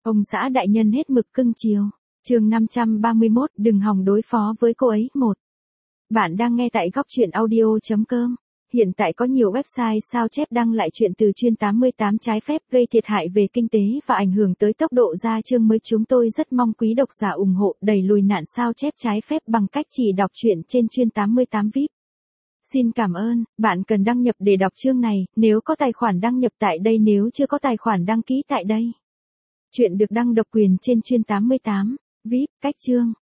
Ông xã đại nhân hết mực cưng chiều. Chương 531, đừng hòng đối phó với cô ấy. 1. Bạn đang nghe tại góc truyện audio.com. Hiện tại có nhiều website sao chép đăng lại chuyện từ chuyên 88 trái phép gây thiệt hại về kinh tế và ảnh hưởng tới tốc độ ra chương mới. Chúng tôi rất mong quý độc giả ủng hộ đẩy lùi nạn sao chép trái phép bằng cách chỉ đọc truyện trên chuyên 88 VIP. Xin cảm ơn. Bạn cần đăng nhập để đọc chương này, nếu có tài khoản đăng nhập tại đây, nếu chưa có tài khoản đăng ký tại đây. Chuyện được đăng độc quyền trên chuyên 88 VIP. Cách chương.